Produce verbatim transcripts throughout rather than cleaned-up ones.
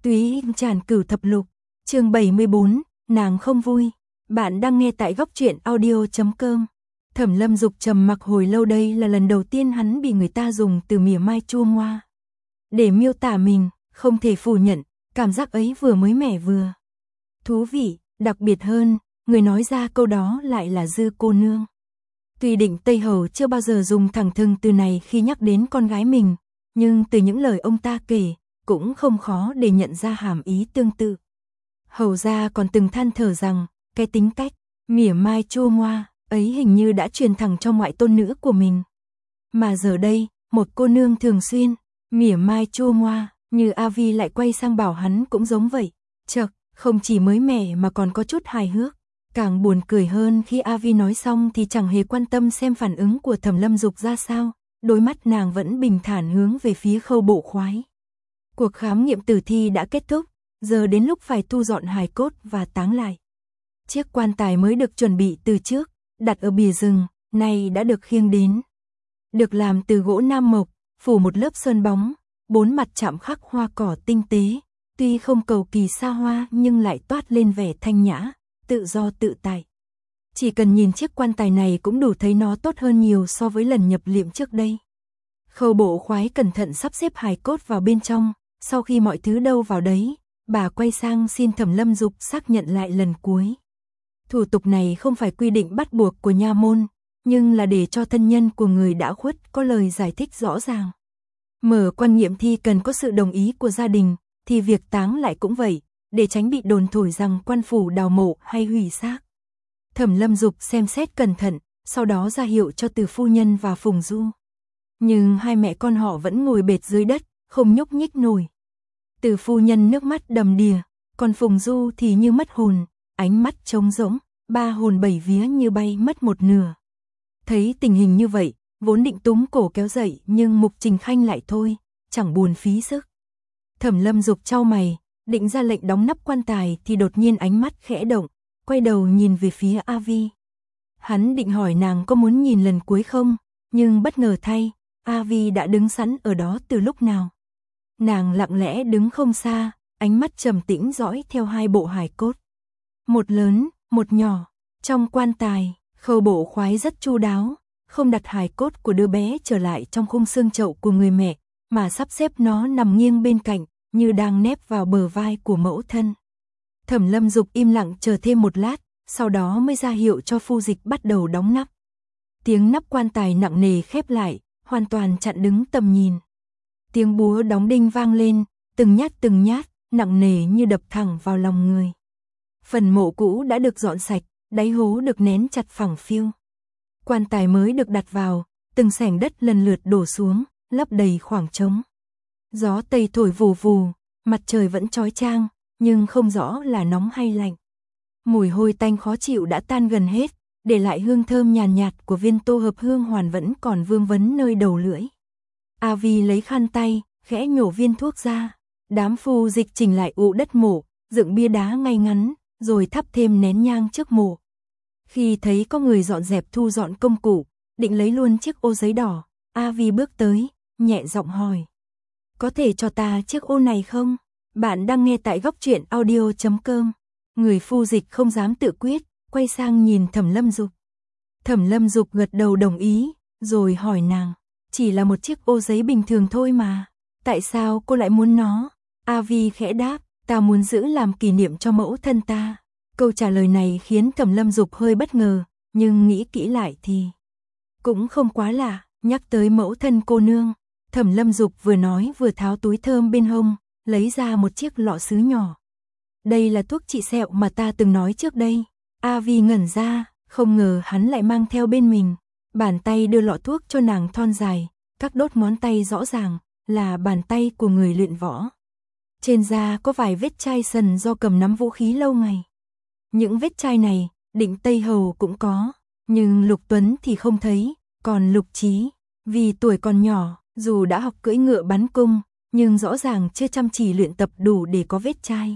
Túy tràn cửu thập lục, chương bảy mươi bốn, nàng không vui. Bạn đang nghe tại góc truyện audio chấm com. Thẩm Lâm Dục trầm mặc hồi lâu, đây là lần đầu tiên hắn bị người ta dùng từ mỉa mai chua ngoa để miêu tả mình, không thể phủ nhận, cảm giác ấy vừa mới mẻ vừa thú vị, đặc biệt hơn, người nói ra câu đó lại là Dư cô nương. Tuy Định Tây Hầu chưa bao giờ dùng thẳng thừng từ này khi nhắc đến con gái mình, nhưng từ những lời ông ta kể, cũng không khó để nhận ra hàm ý tương tự. Hầu gia còn từng than thở rằng, cái tính cách mỉa mai chua ngoa ấy hình như đã truyền thẳng cho ngoại tôn nữ của mình. Mà giờ đây, một cô nương thường xuyên mỉa mai chua ngoa như A Vi lại quay sang bảo hắn cũng giống vậy. Chậc, không chỉ mới mẻ mà còn có chút hài hước. Càng buồn cười hơn khi A Vi nói xong thì chẳng hề quan tâm xem phản ứng của Thẩm Lâm Dục ra sao, đôi mắt nàng vẫn bình thản hướng về phía Khâu Bộ Khoái. Cuộc khám nghiệm tử thi đã kết thúc, giờ đến lúc phải thu dọn hài cốt và táng lại. Chiếc quan tài mới được chuẩn bị từ trước, đặt ở bìa rừng, nay đã được khiêng đến. Được làm từ gỗ nam mộc, phủ một lớp sơn bóng, bốn mặt chạm khắc hoa cỏ tinh tế, tuy không cầu kỳ xa hoa nhưng lại toát lên vẻ thanh nhã, tự do tự tại. Chỉ cần nhìn chiếc quan tài này cũng đủ thấy nó tốt hơn nhiều so với lần nhập liệm trước đây. Khâu Bộ Khoái cẩn thận sắp xếp hài cốt vào bên trong, sau khi mọi thứ đâu vào đấy, bà quay sang xin Thẩm Lâm Dục xác nhận lại lần cuối. Thủ tục này không phải quy định bắt buộc của nha môn, nhưng là để cho thân nhân của người đã khuất có lời giải thích rõ ràng. Mở quan nghiệm thi cần có sự đồng ý của gia đình, thì việc táng lại cũng vậy, để tránh bị đồn thổi rằng quan phủ đào mộ hay hủy xác. Thẩm Lâm Dục xem xét cẩn thận, sau đó ra hiệu cho Từ phu nhân và Phùng Du. Nhưng hai mẹ con họ vẫn ngồi bệt dưới đất, không nhúc nhích nổi. Từ phu nhân nước mắt đầm đìa, còn Phùng Du thì như mất hồn, ánh mắt trống rỗng, ba hồn bảy vía như bay mất một nửa. Thấy tình hình như vậy, vốn định túm cổ kéo dậy nhưng Mục Trình Khanh lại thôi, chẳng buồn phí sức. Thẩm Lâm Dục chau mày, định ra lệnh đóng nắp quan tài thì đột nhiên ánh mắt khẽ động, quay đầu nhìn về phía A Vi. Hắn định hỏi nàng có muốn nhìn lần cuối không, nhưng bất ngờ thay, A Vi đã đứng sẵn ở đó từ lúc nào. Nàng lặng lẽ đứng không xa, ánh mắt trầm tĩnh dõi theo hai bộ hài cốt. Một lớn, một nhỏ, trong quan tài, Khâu Bộ Khoái rất chu đáo, không đặt hài cốt của đứa bé trở lại trong khung xương chậu của người mẹ, mà sắp xếp nó nằm nghiêng bên cạnh, như đang nép vào bờ vai của mẫu thân. Thẩm Lâm Dục im lặng chờ thêm một lát, sau đó mới ra hiệu cho phu dịch bắt đầu đóng nắp. Tiếng nắp quan tài nặng nề khép lại, hoàn toàn chặn đứng tầm nhìn. Tiếng búa đóng đinh vang lên, từng nhát từng nhát, nặng nề như đập thẳng vào lòng người. Phần mộ cũ đã được dọn sạch, đáy hố được nén chặt phẳng phiu. Quan tài mới được đặt vào, từng xẻng đất lần lượt đổ xuống, lấp đầy khoảng trống. Gió tây thổi vù vù, mặt trời vẫn chói chang, nhưng không rõ là nóng hay lạnh. Mùi hôi tanh khó chịu đã tan gần hết, để lại hương thơm nhàn nhạt, nhạt của viên tô hợp hương hoàn vẫn còn vương vấn nơi đầu lưỡi. A Vi lấy khăn tay, khẽ nhổ viên thuốc ra. Đám phu dịch chỉnh lại ụ đất mộ, dựng bia đá ngay ngắn, rồi thắp thêm nén nhang trước mộ. Khi thấy có người dọn dẹp thu dọn công cụ, định lấy luôn chiếc ô giấy đỏ, A Vi bước tới, nhẹ giọng hỏi. Có thể cho ta chiếc ô này không? Bạn đang nghe tại góc truyện audio chấm com. Người phu dịch không dám tự quyết, quay sang nhìn Thẩm Lâm Dục. Thẩm Lâm Dục gật đầu đồng ý, rồi hỏi nàng. Chỉ là một chiếc ô giấy bình thường thôi mà. Tại sao cô lại muốn nó? A Vi khẽ đáp, ta muốn giữ làm kỷ niệm cho mẫu thân ta. Câu trả lời này khiến Thẩm Lâm Dục hơi bất ngờ, nhưng nghĩ kỹ lại thì cũng không quá lạ. Nhắc tới mẫu thân cô nương, Thẩm Lâm Dục vừa nói vừa tháo túi thơm bên hông, lấy ra một chiếc lọ sứ nhỏ. Đây là thuốc trị sẹo mà ta từng nói trước đây. A Vi ngẩn ra, không ngờ hắn lại mang theo bên mình. Bàn tay đưa lọ thuốc cho nàng thon dài, các đốt ngón tay rõ ràng, là bàn tay của người luyện võ. Trên da có vài vết chai sần do cầm nắm vũ khí lâu ngày. Những vết chai này, Định Tây Hầu cũng có, nhưng Lục Tuấn thì không thấy, còn Lục Chí, vì tuổi còn nhỏ, dù đã học cưỡi ngựa bắn cung, nhưng rõ ràng chưa chăm chỉ luyện tập đủ để có vết chai.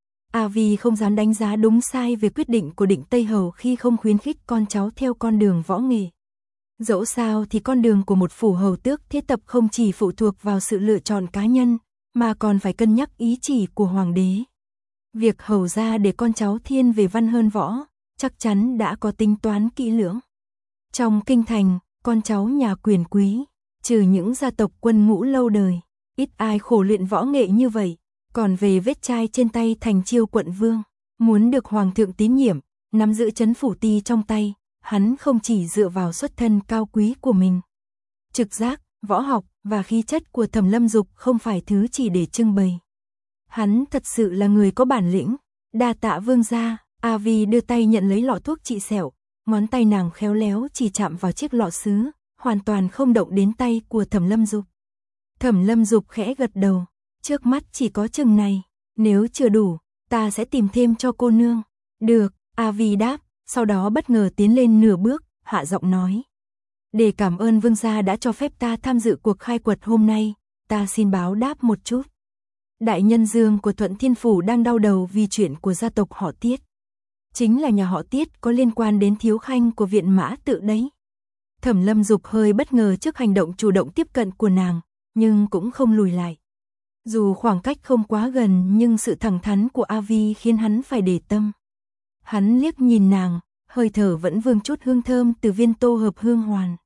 A Vi không dám đánh giá đúng sai về quyết định của Định Tây Hầu khi không khuyến khích con cháu theo con đường võ nghệ. Dẫu sao thì con đường của một phủ hầu tước thế tập không chỉ phụ thuộc vào sự lựa chọn cá nhân, mà còn phải cân nhắc ý chỉ của hoàng đế. Việc hầu ra để con cháu thiên về văn hơn võ, chắc chắn đã có tính toán kỹ lưỡng. Trong kinh thành, con cháu nhà quyền quý, trừ những gia tộc quân ngũ lâu đời, ít ai khổ luyện võ nghệ như vậy, còn về vết chai trên tay thành chiêu quận vương, muốn được hoàng thượng tín nhiệm, nắm giữ trấn phủ ti trong tay, hắn không chỉ dựa vào xuất thân cao quý của mình. Trực giác, võ học và khí chất của Thẩm Lâm Dục không phải thứ chỉ để trưng bày. Hắn thật sự là người có bản lĩnh. Đa tạ vương gia. A Vi đưa tay nhận lấy lọ thuốc trị sẹo, ngón tay nàng khéo léo chỉ chạm vào chiếc lọ sứ, hoàn toàn không động đến tay của Thẩm Lâm Dục. Thẩm Lâm Dục khẽ gật đầu, trước mắt chỉ có chừng này, nếu chưa đủ, ta sẽ tìm thêm cho cô nương. Được, A Vi đáp, sau đó bất ngờ tiến lên nửa bước, hạ giọng nói. Để cảm ơn vương gia đã cho phép ta tham dự cuộc khai quật hôm nay, ta xin báo đáp một chút. Đại nhân Dương của Thuận Thiên Phủ đang đau đầu vì chuyện của gia tộc họ Tiết. Chính là nhà họ Tiết có liên quan đến thiếu khanh của viện mã tự đấy. Thẩm Lâm Dục hơi bất ngờ trước hành động chủ động tiếp cận của nàng, nhưng cũng không lùi lại. Dù khoảng cách không quá gần nhưng sự thẳng thắn của A Vi khiến hắn phải để tâm. Hắn liếc nhìn nàng, hơi thở vẫn vương chút hương thơm từ viên tô hợp hương hoàn.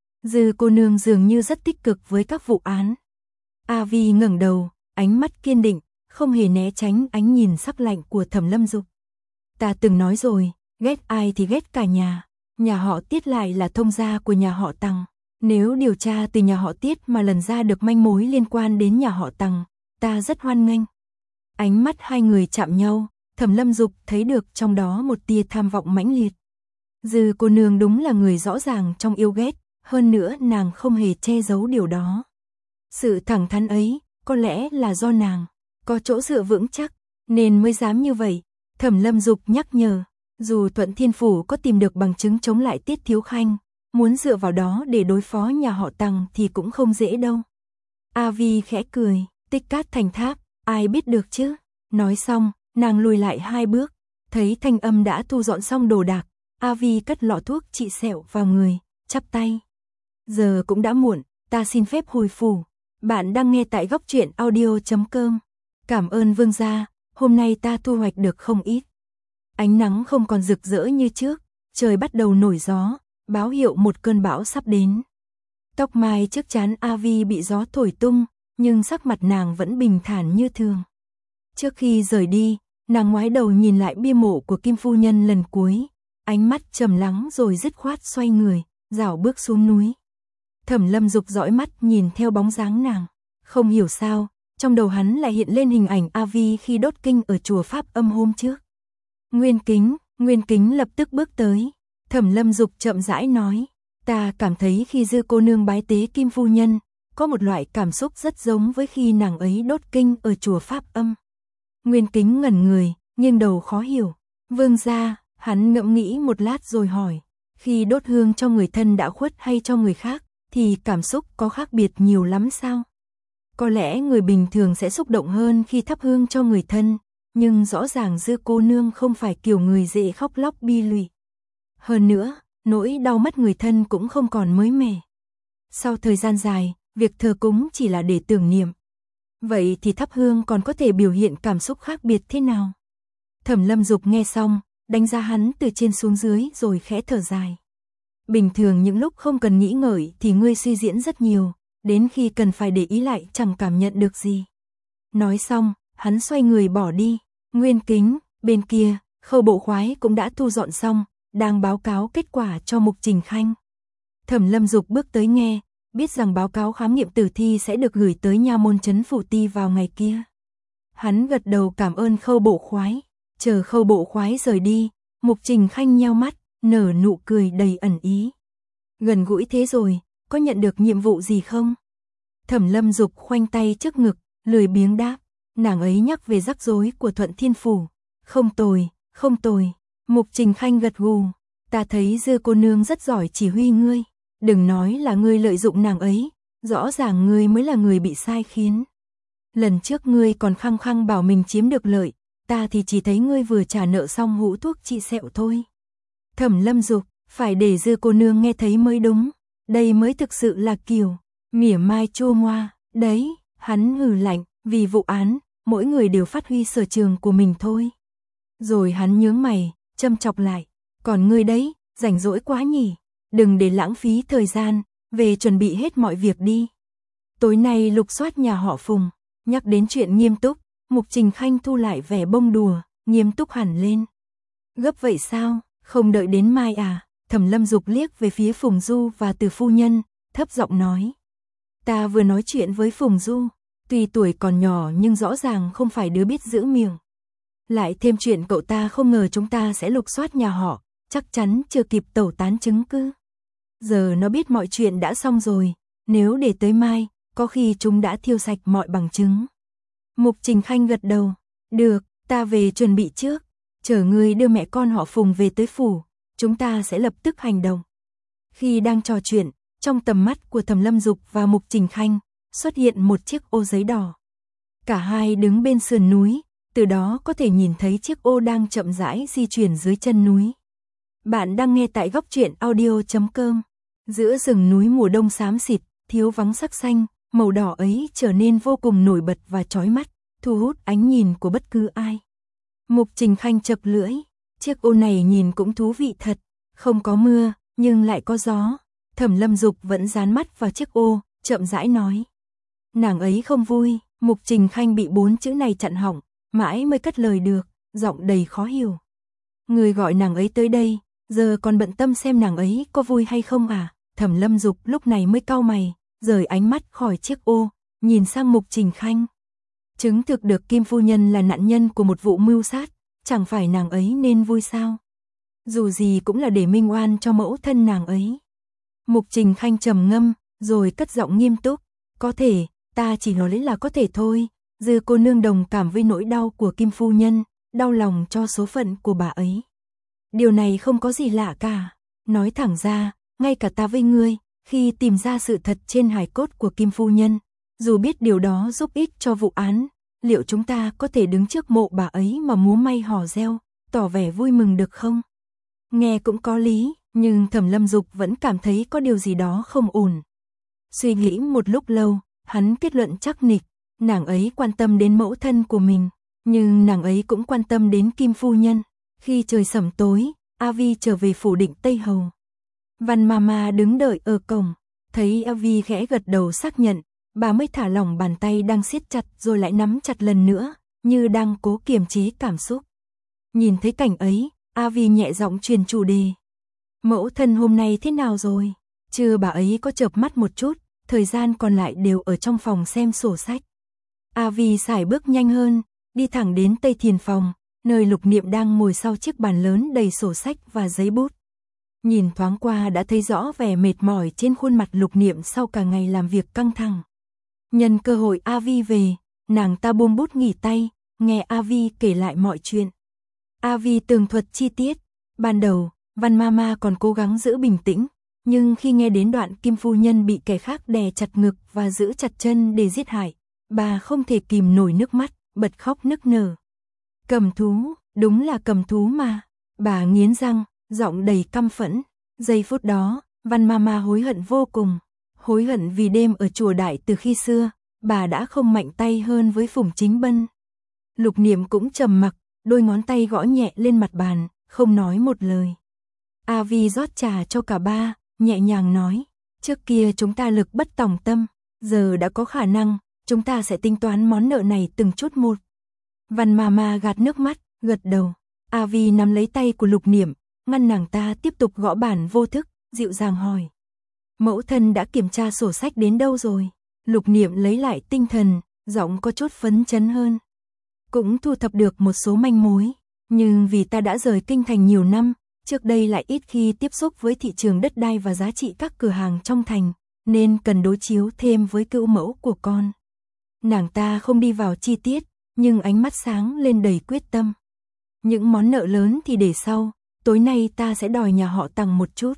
Dư cô nương dường như rất tích cực với các vụ án. A Vi ngẩng đầu, ánh mắt kiên định, không hề né tránh ánh nhìn sắc lạnh của Thẩm Lâm Dục. Ta từng nói rồi, ghét ai thì ghét cả nhà. Nhà họ Tiết lại là thông gia của nhà họ Tằng. Nếu điều tra từ nhà họ Tiết mà lần ra được manh mối liên quan đến nhà họ Tằng, ta rất hoan nghênh. Ánh mắt hai người chạm nhau, Thẩm Lâm Dục thấy được trong đó một tia tham vọng mãnh liệt. Dư cô nương đúng là người rõ ràng trong yêu ghét, hơn nữa nàng không hề che giấu điều đó. Sự thẳng thắn ấy, có lẽ là do nàng có chỗ dựa vững chắc, nên mới dám như vậy. Thẩm Lâm Dục nhắc nhở, dù Thuận Thiên Phủ có tìm được bằng chứng chống lại Tiết thiếu khanh, muốn dựa vào đó để đối phó nhà họ Tằng thì cũng không dễ đâu. A Vi khẽ cười, tích cát thành tháp, ai biết được chứ. Nói xong, nàng lùi lại hai bước, thấy Thanh Âm đã thu dọn xong đồ đạc, A Vi cất lọ thuốc trị sẹo vào người, chắp tay. Giờ cũng đã muộn, ta xin phép hồi phủ. Bạn đang nghe tại góc truyện audio chấm com. Cảm ơn vương gia, hôm nay ta thu hoạch được không ít. Ánh nắng không còn rực rỡ như trước, trời bắt đầu nổi gió, báo hiệu một cơn bão sắp đến. Tóc mai trước trán A Vi bị gió thổi tung, nhưng sắc mặt nàng vẫn bình thản như thường. Trước khi rời đi, nàng ngoái đầu nhìn lại bia mộ của Kim phu nhân lần cuối, ánh mắt trầm lắng rồi dứt khoát xoay người, rảo bước xuống núi. Thẩm Lâm Dục dõi mắt nhìn theo bóng dáng nàng, không hiểu sao, trong đầu hắn lại hiện lên hình ảnh A Vi khi đốt kinh ở chùa Pháp Âm hôm trước. Nguyên Kính, Nguyên Kính lập tức bước tới. Thẩm Lâm Dục chậm rãi nói, ta cảm thấy khi Dư cô nương bái tế Kim phu nhân, có một loại cảm xúc rất giống với khi nàng ấy đốt kinh ở chùa Pháp Âm. Nguyên Kính ngẩn người, nghiêng đầu khó hiểu. Vương gia, hắn ngẫm nghĩ một lát rồi hỏi, khi đốt hương cho người thân đã khuất hay cho người khác, thì cảm xúc có khác biệt nhiều lắm sao? Có lẽ người bình thường sẽ xúc động hơn khi thắp hương cho người thân, nhưng rõ ràng Dư cô nương không phải kiểu người dễ khóc lóc bi lụy. Hơn nữa, nỗi đau mất người thân cũng không còn mới mẻ. Sau thời gian dài, việc thờ cúng chỉ là để tưởng niệm. Vậy thì thắp hương còn có thể biểu hiện cảm xúc khác biệt thế nào? Thẩm Lâm Dục nghe xong, đánh giá hắn từ trên xuống dưới rồi khẽ thở dài. Bình thường những lúc không cần nghĩ ngợi thì ngươi suy diễn rất nhiều, đến khi cần phải để ý lại chẳng cảm nhận được gì. Nói xong, hắn xoay người bỏ đi. Nguyên Kính, bên kia, Khâu Bộ Khoái cũng đã thu dọn xong, đang báo cáo kết quả cho Mục Trình Khanh. Thẩm Lâm Dục bước tới nghe, biết rằng báo cáo khám nghiệm tử thi sẽ được gửi tới nha môn trấn phủ ti vào ngày kia. Hắn gật đầu cảm ơn Khâu Bộ Khoái, chờ Khâu Bộ Khoái rời đi, Mục Trình Khanh nheo mắt, nở nụ cười đầy ẩn ý. Gần gũi thế rồi, có nhận được nhiệm vụ gì không? Thẩm Lâm Dục khoanh tay trước ngực, lười biếng đáp, nàng ấy nhắc về rắc rối của Thuận Thiên Phủ. Không tồi, không tồi. Mục Trình Khanh gật gù, ta thấy Dư cô nương rất giỏi chỉ huy ngươi, đừng nói là ngươi lợi dụng nàng ấy, rõ ràng ngươi mới là người bị sai khiến. Lần trước ngươi còn khăng khăng bảo mình chiếm được lợi, ta thì chỉ thấy ngươi vừa trả nợ xong hũ thuốc trị sẹo thôi. Thẩm Lâm Dục, phải để Dư cô nương nghe thấy mới đúng, đây mới thực sự là kiểu mỉa mai chua ngoa. Đấy, hắn hừ lạnh, Vì vụ án, mỗi người đều phát huy sở trường của mình thôi. Rồi hắn nhướng mày, châm chọc lại. Còn ngươi đấy, rảnh rỗi quá nhỉ. Đừng để lãng phí thời gian, về chuẩn bị hết mọi việc đi. Tối nay lục soát nhà họ Phùng. Nhắc đến chuyện nghiêm túc, Mục Trình Khanh thu lại vẻ bông đùa, nghiêm túc hẳn lên. Gấp vậy sao, không đợi đến mai à? Thẩm Lâm Dục liếc về phía Phùng Du và Từ phu nhân, thấp giọng nói. Ta vừa nói chuyện với Phùng Du, tuy tuổi còn nhỏ nhưng rõ ràng không phải đứa biết giữ miệng. Lại thêm chuyện cậu ta không ngờ chúng ta sẽ lục soát nhà họ, chắc chắn chưa kịp tẩu tán chứng cứ. Giờ nó biết mọi chuyện đã xong rồi, nếu để tới mai, có khi chúng đã thiêu sạch mọi bằng chứng. Mục Trình Khanh gật đầu. Được, ta về chuẩn bị trước. Chở người đưa mẹ con họ Phùng về tới phủ, chúng ta sẽ lập tức hành động. Khi đang trò chuyện, trong tầm mắt của Thẩm Lâm Dục và Mục Trình Khanh, xuất hiện một chiếc ô giấy đỏ. Cả hai đứng bên sườn núi, từ đó có thể nhìn thấy chiếc ô đang chậm rãi di chuyển dưới chân núi. Bạn đang nghe tại góc truyện audio chấm com. Giữa rừng núi mùa đông xám xịt, thiếu vắng sắc xanh, màu đỏ ấy trở nên vô cùng nổi bật và chói mắt, thu hút ánh nhìn của bất cứ ai. Mục Trình Khanh chập lưỡi, chiếc ô này nhìn cũng thú vị thật, không có mưa, nhưng lại có gió. Thẩm Lâm Dục vẫn dán mắt vào chiếc ô, chậm rãi nói. Nàng ấy không vui. Mục Trình Khanh bị bốn chữ này chặn họng, mãi mới cất lời được, giọng đầy khó hiểu. Người gọi nàng ấy tới đây, giờ còn bận tâm xem nàng ấy có vui hay không à? Thẩm Lâm Dục lúc này mới cau mày, rời ánh mắt khỏi chiếc ô, nhìn sang Mục Trình Khanh. Chứng thực được Kim phu nhân là nạn nhân của một vụ mưu sát, chẳng phải nàng ấy nên vui sao? Dù gì cũng là để minh oan cho mẫu thân nàng ấy. Mục Trình Khanh trầm ngâm, rồi cất giọng nghiêm túc. Có thể, ta chỉ nói là có thể thôi. Dư cô nương đồng cảm với nỗi đau của Kim phu nhân, đau lòng cho số phận của bà ấy. Điều này không có gì lạ cả. Nói thẳng ra, ngay cả ta với ngươi, khi tìm ra sự thật trên hài cốt của Kim phu nhân, dù biết điều đó giúp ích cho vụ án, liệu chúng ta có thể đứng trước mộ bà ấy mà múa may hò reo, tỏ vẻ vui mừng được không? Nghe cũng có lý, nhưng Thẩm Lâm Dục vẫn cảm thấy có điều gì đó không ổn. Suy nghĩ một lúc lâu, hắn kết luận chắc nịch, nàng ấy quan tâm đến mẫu thân của mình, nhưng nàng ấy cũng quan tâm đến Kim phu nhân. Khi trời sẩm tối, A Vi trở về phủ Định Tây Hầu. Văn Mama đứng đợi ở cổng, thấy A Vi khẽ gật đầu xác nhận, bà mới thả lỏng bàn tay đang siết chặt rồi lại nắm chặt lần nữa, như đang cố kiềm chế cảm xúc. Nhìn thấy cảnh ấy, A Vi nhẹ giọng truyền chủ đề. Mẫu thân hôm nay thế nào rồi? Chưa bà ấy có chợp mắt một chút, thời gian còn lại đều ở trong phòng xem sổ sách. A Vi sải bước nhanh hơn, đi thẳng đến Tây Thiền phòng, nơi Lục Niệm đang ngồi sau chiếc bàn lớn đầy sổ sách và giấy bút. Nhìn thoáng qua đã thấy rõ vẻ mệt mỏi trên khuôn mặt Lục Niệm sau cả ngày làm việc căng thẳng. Nhân cơ hội A Vi về, nàng ta buông bút nghỉ tay, nghe A Vi kể lại mọi chuyện. A Vi tường thuật chi tiết. Ban đầu, Văn Mama còn cố gắng giữ bình tĩnh, nhưng khi nghe đến đoạn Kim phu nhân bị kẻ khác đè chặt ngực và giữ chặt chân để giết hại, bà không thể kìm nổi nước mắt, bật khóc nức nở. Cầm thú, đúng là cầm thú mà. Bà nghiến răng, giọng đầy căm phẫn. Giây phút đó, Văn Mama hối hận vô cùng. Hối hận vì đêm ở chùa Đại từ khi xưa, bà đã không mạnh tay hơn với Phùng Chính Bân. Lục Niệm cũng trầm mặc, đôi ngón tay gõ nhẹ lên mặt bàn, không nói một lời. A Vi rót trà cho cả ba, nhẹ nhàng nói, trước kia chúng ta lực bất tòng tâm, giờ đã có khả năng, chúng ta sẽ tính toán món nợ này từng chút một. Văn Mama gạt nước mắt, gật đầu. A Vi nắm lấy tay của Lục Niệm, ngăn nàng ta tiếp tục gõ bàn vô thức, dịu dàng hỏi. Mẫu thân đã kiểm tra sổ sách đến đâu rồi? Lục Niệm lấy lại tinh thần, giọng có chút phấn chấn hơn. Cũng thu thập được một số manh mối, nhưng vì ta đã rời kinh thành nhiều năm, trước đây lại ít khi tiếp xúc với thị trường đất đai và giá trị các cửa hàng trong thành, nên cần đối chiếu thêm với cữu mẫu của con. Nàng ta không đi vào chi tiết, nhưng ánh mắt sáng lên đầy quyết tâm. Những món nợ lớn thì để sau, tối nay ta sẽ đòi nhà họ Tằng một chút.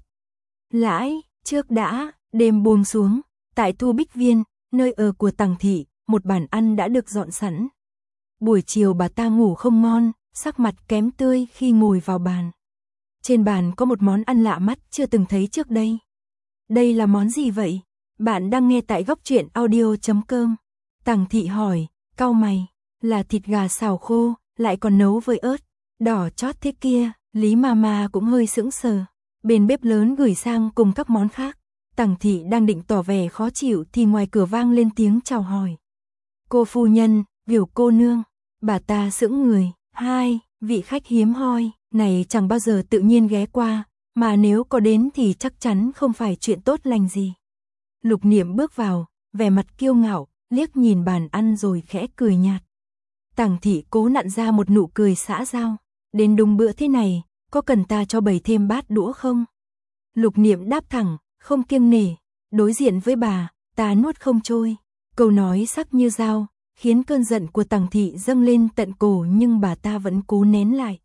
Lãi, trước đã, đêm buông xuống, tại Thu Bích Viên, nơi ở của Tằng thị, một bàn ăn đã được dọn sẵn. Buổi chiều bà ta ngủ không ngon, sắc mặt kém tươi khi ngồi vào bàn. Trên bàn có một món ăn lạ mắt chưa từng thấy trước đây. Đây là món gì vậy? Bạn đang nghe tại góc truyện audio chấm com. Tằng thị hỏi, cau mày, là thịt gà xào khô, lại còn nấu với ớt, đỏ chót thế kia, Lý Mama cũng hơi sững sờ. Bên bếp lớn gửi sang cùng các món khác, Tằng Thị đang định tỏ vẻ khó chịu thì ngoài cửa vang lên tiếng chào hỏi. Cô phu nhân, biểu cô nương, bà ta sững người, hai, vị khách hiếm hoi, này chẳng bao giờ tự nhiên ghé qua, mà nếu có đến thì chắc chắn không phải chuyện tốt lành gì. Lục Niệm bước vào, vẻ mặt kiêu ngạo, liếc nhìn bàn ăn rồi khẽ cười nhạt. Tằng Thị cố nặn ra một nụ cười xã giao, đến đúng bữa thế này, có cần ta cho bày thêm bát đũa không? Lục Niệm đáp thẳng, không kiêng nể, đối diện với bà, ta nuốt không trôi. Câu nói sắc như dao, khiến cơn giận của Tằng Thị dâng lên tận cổ nhưng bà ta vẫn cố nén lại.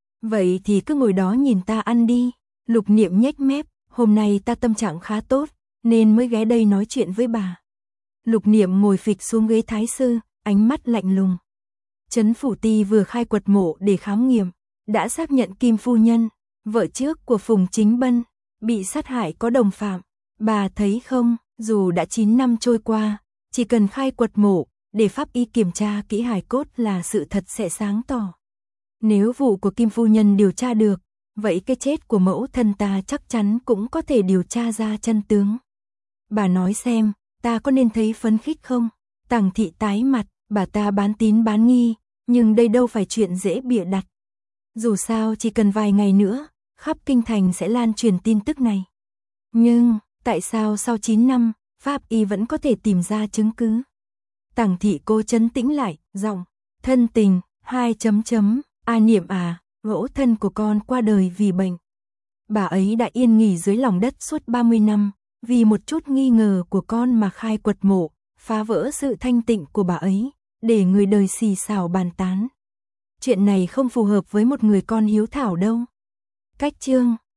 Vậy thì cứ ngồi đó nhìn ta ăn đi. Lục Niệm nhếch mép, hôm nay ta tâm trạng khá tốt, nên mới ghé đây nói chuyện với bà. Lục Niệm ngồi phịch xuống ghế thái sư, ánh mắt lạnh lùng. Trấn Phủ Ti vừa khai quật mộ để khám nghiệm, đã xác nhận Kim phu nhân, vợ trước của Phùng Chính Bân, bị sát hại có đồng phạm. Bà thấy không, dù đã chín năm trôi qua, chỉ cần khai quật mộ, để pháp y kiểm tra kỹ hài cốt là sự thật sẽ sáng tỏ. Nếu vụ của Kim phu nhân điều tra được, vậy cái chết của mẫu thân ta chắc chắn cũng có thể điều tra ra chân tướng. Bà nói xem, ta có nên thấy phấn khích không? Tằng Thị tái mặt, bà ta bán tín bán nghi, nhưng đây đâu phải chuyện dễ bịa đặt. Dù sao chỉ cần vài ngày nữa, khắp kinh thành sẽ lan truyền tin tức này. Nhưng, tại sao sau chín năm, pháp y vẫn có thể tìm ra chứng cứ? Tằng Thị cố trấn tĩnh lại, giọng, thân tình, hai chấm chấm, A Niệm à, mẫu thân của con qua đời vì bệnh. Bà ấy đã yên nghỉ dưới lòng đất suốt ba mươi năm, vì một chút nghi ngờ của con mà khai quật mộ, phá vỡ sự thanh tịnh của bà ấy, để người đời xì xào bàn tán. Chuyện này không phù hợp với một người con hiếu thảo đâu. Cách chương